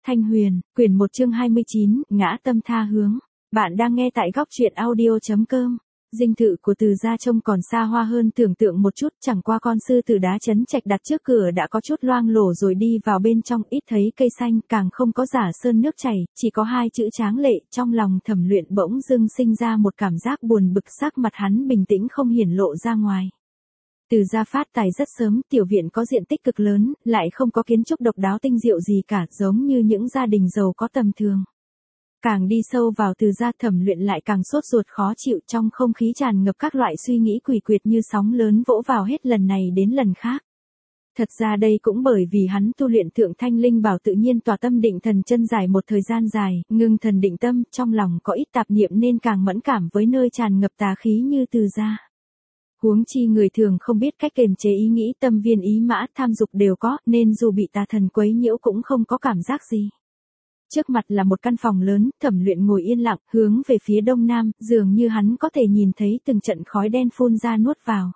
Thanh Huyền, quyển 1 chương 29, ngã tâm tha hướng. Bạn đang nghe tại góc truyện audio.com. Dinh thự của Từ gia trông còn xa hoa hơn tưởng tượng một chút, chẳng qua con sư tử đá chấn trạch đặt trước cửa đã có chút loang lổ rồi đi vào bên trong, ít thấy cây xanh, càng không có giả sơn nước chảy, chỉ có hai chữ tráng lệ. Trong lòng Thẩm Luyện bỗng dưng sinh ra một cảm giác buồn bực, sắc mặt hắn bình tĩnh không hiển lộ ra ngoài. Từ gia phát tài rất sớm, tiểu viện có diện tích cực lớn, lại không có kiến trúc độc đáo tinh diệu gì cả, giống như những gia đình giàu có tầm thường. Càng đi sâu vào Từ gia, Thẩm Luyện lại càng sốt ruột khó chịu, trong không khí tràn ngập các loại suy nghĩ quỷ quyệt như sóng lớn vỗ vào hết lần này đến lần khác. Thật ra đây cũng bởi vì hắn tu luyện Thượng Thanh Linh Bảo tự nhiên tỏa tâm định thần chân dài một thời gian dài, ngưng thần định tâm, trong lòng có ít tạp niệm nên càng mẫn cảm với nơi tràn ngập tà khí như Từ gia. Huống chi người thường không biết cách kiềm chế ý nghĩ, tâm viên ý mã, tham dục đều có, nên dù bị tà thần quấy nhiễu cũng không có cảm giác gì. Trước mặt là một căn phòng lớn, Thẩm Luyện ngồi yên lặng, hướng về phía đông nam, dường như hắn có thể nhìn thấy từng trận khói đen phun ra nuốt vào.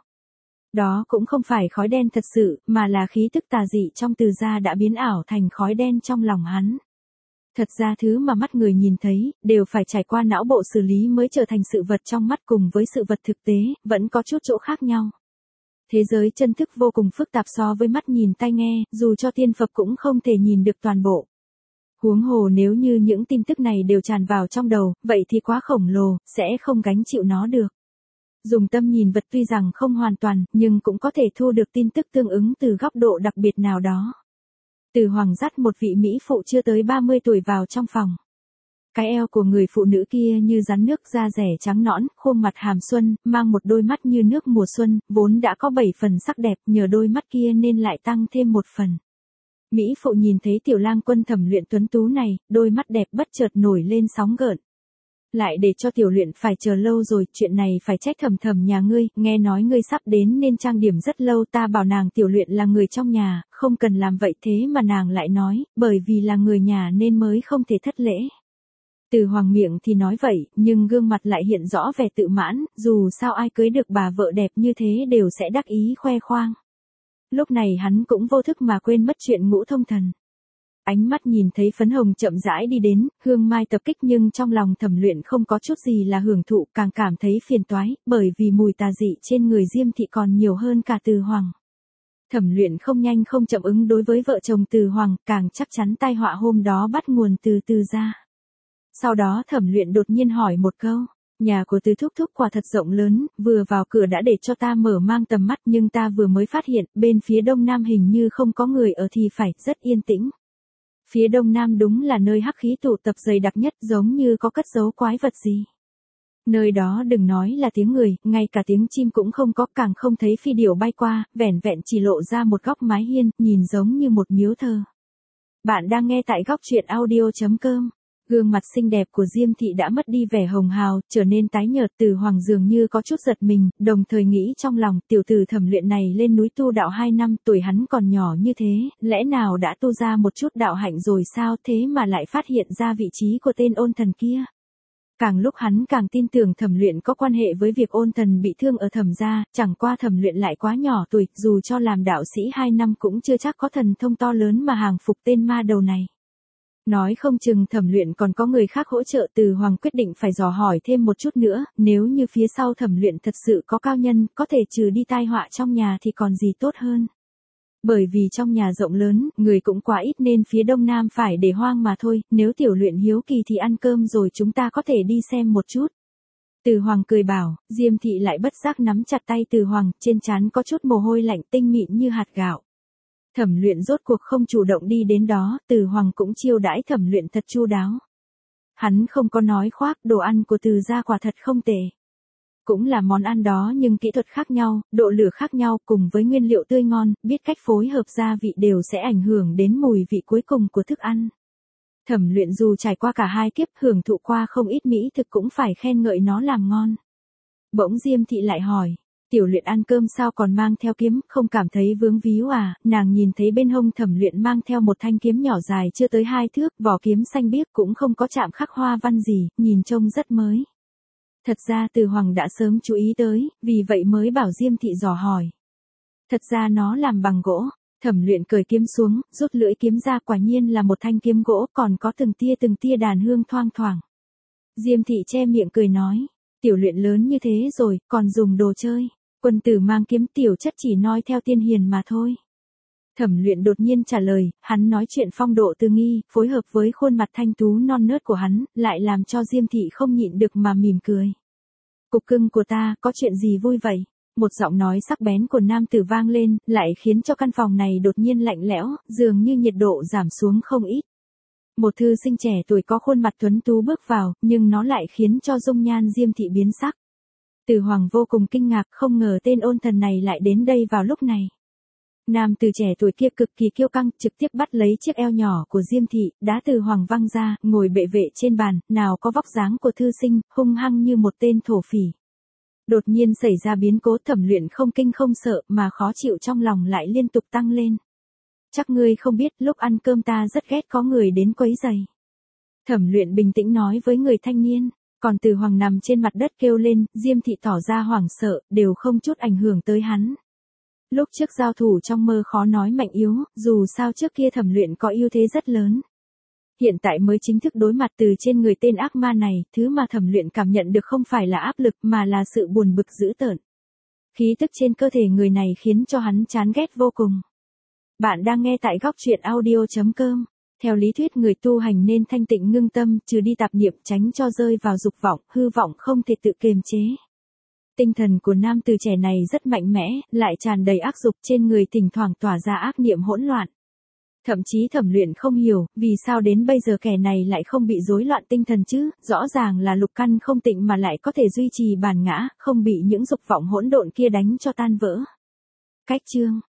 Đó cũng không phải khói đen thật sự, mà là khí tức tà dị trong Từ gia đã biến ảo thành khói đen trong lòng hắn. Thật ra thứ mà mắt người nhìn thấy, đều phải trải qua não bộ xử lý mới trở thành sự vật trong mắt, cùng với sự vật thực tế, vẫn có chút chỗ khác nhau. Thế giới chân thức vô cùng phức tạp so với mắt nhìn tai nghe, dù cho tiên Phật cũng không thể nhìn được toàn bộ. Huống hồ nếu như những tin tức này đều tràn vào trong đầu, vậy thì quá khổng lồ, sẽ không gánh chịu nó được. Dùng tâm nhìn vật tuy rằng không hoàn toàn, nhưng cũng có thể thu được tin tức tương ứng từ góc độ đặc biệt nào đó. Từ Hoàng dắt một vị mỹ phụ chưa tới 30 tuổi vào trong phòng. Cái eo của người phụ nữ kia như rắn nước, da rẻ trắng nõn, khuôn mặt hàm xuân, mang một đôi mắt như nước mùa xuân, vốn đã có 7 phần sắc đẹp, nhờ đôi mắt kia nên lại tăng thêm một phần. Mỹ phụ nhìn thấy tiểu lang quân Thẩm Luyện tuấn tú này, đôi mắt đẹp bất chợt nổi lên sóng gợn. Lại để cho tiểu Luyện phải chờ lâu rồi, chuyện này phải trách Thẩm Thẩm nhà ngươi, nghe nói ngươi sắp đến nên trang điểm rất lâu, ta bảo nàng tiểu Luyện là người trong nhà, không cần làm vậy, thế mà nàng lại nói, bởi vì là người nhà nên mới không thể thất lễ. Từ Hoàng miệng thì nói vậy, nhưng gương mặt lại hiện rõ vẻ tự mãn, dù sao ai cưới được bà vợ đẹp như thế đều sẽ đắc ý khoe khoang. Lúc này hắn cũng vô thức mà quên mất chuyện ngũ thông thần. Ánh mắt nhìn thấy phấn hồng chậm rãi đi đến, hương mai tập kích, nhưng trong lòng Thẩm Luyện không có chút gì là hưởng thụ, càng cảm thấy phiền toái, bởi vì mùi tà dị trên người Diêm thị còn nhiều hơn cả Từ Hoàng. Thẩm Luyện không nhanh không chậm ứng đối với vợ chồng Từ Hoàng, càng chắc chắn tai họa hôm đó bắt nguồn từ Từ gia. Sau đó Thẩm Luyện đột nhiên hỏi một câu, nhà của Từ thúc thúc quả thật rộng lớn, vừa vào cửa đã để cho ta mở mang tầm mắt, nhưng ta vừa mới phát hiện, bên phía đông nam hình như không có người ở thì phải, rất yên tĩnh. Phía đông nam đúng là nơi hắc khí tụ tập dày đặc nhất, giống như có cất giấu quái vật gì. Nơi đó đừng nói là tiếng người, ngay cả tiếng chim cũng không có, càng không thấy phi điểu bay qua, vẻn vẹn chỉ lộ ra một góc mái hiên, nhìn giống như một miếu thờ. Bạn đang nghe tại góc truyện audio.com. Gương mặt xinh đẹp của Diêm thị đã mất đi vẻ hồng hào, trở nên tái nhợt. Từ Hoàng dường như có chút giật mình, đồng thời nghĩ trong lòng, tiểu tử Thẩm Luyện này lên núi tu đạo 2 năm, tuổi hắn còn nhỏ như thế, lẽ nào đã tu ra một chút đạo hạnh rồi sao, thế mà lại phát hiện ra vị trí của tên ôn thần kia. Càng lúc hắn càng tin tưởng Thẩm Luyện có quan hệ với việc ôn thần bị thương ở Thẩm gia, chẳng qua Thẩm Luyện lại quá nhỏ tuổi, dù cho làm đạo sĩ 2 năm cũng chưa chắc có thần thông to lớn mà hàng phục tên ma đầu này. Nói không chừng Thẩm Luyện còn có người khác hỗ trợ. Từ Hoàng quyết định phải dò hỏi thêm một chút nữa, nếu như phía sau Thẩm Luyện thật sự có cao nhân, có thể trừ đi tai họa trong nhà thì còn gì tốt hơn. Bởi vì trong nhà rộng lớn, người cũng quá ít nên phía đông nam phải để hoang mà thôi, nếu tiểu Luyện hiếu kỳ thì ăn cơm rồi chúng ta có thể đi xem một chút. Từ Hoàng cười bảo, Diêm thị lại bất giác nắm chặt tay Từ Hoàng, trên trán có chút mồ hôi lạnh tinh mịn như hạt gạo. Thẩm Luyện rốt cuộc không chủ động đi đến đó, Từ Hoàng cũng chiêu đãi Thẩm Luyện thật chu đáo. Hắn không có nói khoác, đồ ăn của Từ gia quả thật không tệ. Cũng là món ăn đó nhưng kỹ thuật khác nhau, độ lửa khác nhau, cùng với nguyên liệu tươi ngon, biết cách phối hợp gia vị đều sẽ ảnh hưởng đến mùi vị cuối cùng của thức ăn. Thẩm Luyện dù trải qua cả hai kiếp, hưởng thụ qua không ít mỹ thực, cũng phải khen ngợi nó làm ngon. Bỗng Diêm thị lại hỏi, tiểu Luyện ăn cơm sao còn mang theo kiếm, không cảm thấy vướng víu à? Nàng nhìn thấy bên hông Thẩm Luyện mang theo một thanh kiếm nhỏ dài chưa tới 2 thước, vỏ kiếm xanh biếc, cũng không có chạm khắc hoa văn gì, nhìn trông rất mới. Thật ra Từ Hoàng đã sớm chú ý tới, vì vậy mới bảo Diêm thị dò hỏi. Thật ra nó làm bằng gỗ. Thẩm Luyện cởi kiếm xuống, rút lưỡi kiếm ra, quả nhiên là một thanh kiếm gỗ, còn có từng tia đàn hương thoang thoảng. Diêm Thị che miệng cười nói, tiểu Luyện lớn như thế rồi, còn dùng đồ chơi. Quân tử mang kiếm, tiểu chất chỉ noi theo tiên hiền mà thôi. Thẩm Luyện đột nhiên trả lời, hắn nói chuyện phong độ từ nghi, phối hợp với khuôn mặt thanh tú non nớt của hắn, lại làm cho Diêm Thị không nhịn được mà mỉm cười. Cục cưng của ta, có chuyện gì vui vậy? Một giọng nói sắc bén của nam tử vang lên, lại khiến cho căn phòng này đột nhiên lạnh lẽo, dường như nhiệt độ giảm xuống không ít. Một thư sinh trẻ tuổi có khuôn mặt tuấn tú bước vào, nhưng nó lại khiến cho dung nhan Diêm Thị biến sắc. Từ Hoàng vô cùng kinh ngạc, không ngờ tên ôn thần này lại đến đây vào lúc này. Nam tử trẻ tuổi kia cực kỳ kiêu căng, trực tiếp bắt lấy chiếc eo nhỏ của Diêm Thị, đá Từ Hoàng văng ra, ngồi bệ vệ trên bàn, nào có vóc dáng của thư sinh, hung hăng như một tên thổ phỉ. Đột nhiên xảy ra biến cố, Thẩm Luyện không kinh không sợ, mà khó chịu trong lòng lại liên tục tăng lên. Chắc ngươi không biết, lúc ăn cơm ta rất ghét có người đến quấy rầy. Thẩm Luyện bình tĩnh nói với người thanh niên, còn Từ Hoàng nằm trên mặt đất kêu lên, Diêm Thị tỏ ra hoảng sợ, đều không chút ảnh hưởng tới hắn. Lúc trước giao thủ trong mơ khó nói mạnh yếu, dù sao trước kia Thẩm Luyện có ưu thế rất lớn. Hiện tại mới chính thức đối mặt từ trên người tên ác ma này, thứ mà Thẩm Luyện cảm nhận được không phải là áp lực mà là sự buồn bực dữ tợn. Khí tức trên cơ thể người này khiến cho hắn chán ghét vô cùng. Bạn đang nghe tại góc truyện audio.com. Theo lý thuyết người tu hành nên thanh tịnh ngưng tâm, trừ đi tạp niệm, tránh cho rơi vào dục vọng, hư vọng không thể tự kiềm chế. Tinh thần của nam tử trẻ này rất mạnh mẽ, lại tràn đầy ác dục, trên người thỉnh thoảng tỏa ra ác niệm hỗn loạn. Thậm chí Thẩm Luyện không hiểu, vì sao đến bây giờ kẻ này lại không bị rối loạn tinh thần chứ, rõ ràng là lục căn không tịnh mà lại có thể duy trì bản ngã, không bị những dục vọng hỗn độn kia đánh cho tan vỡ. Cách chương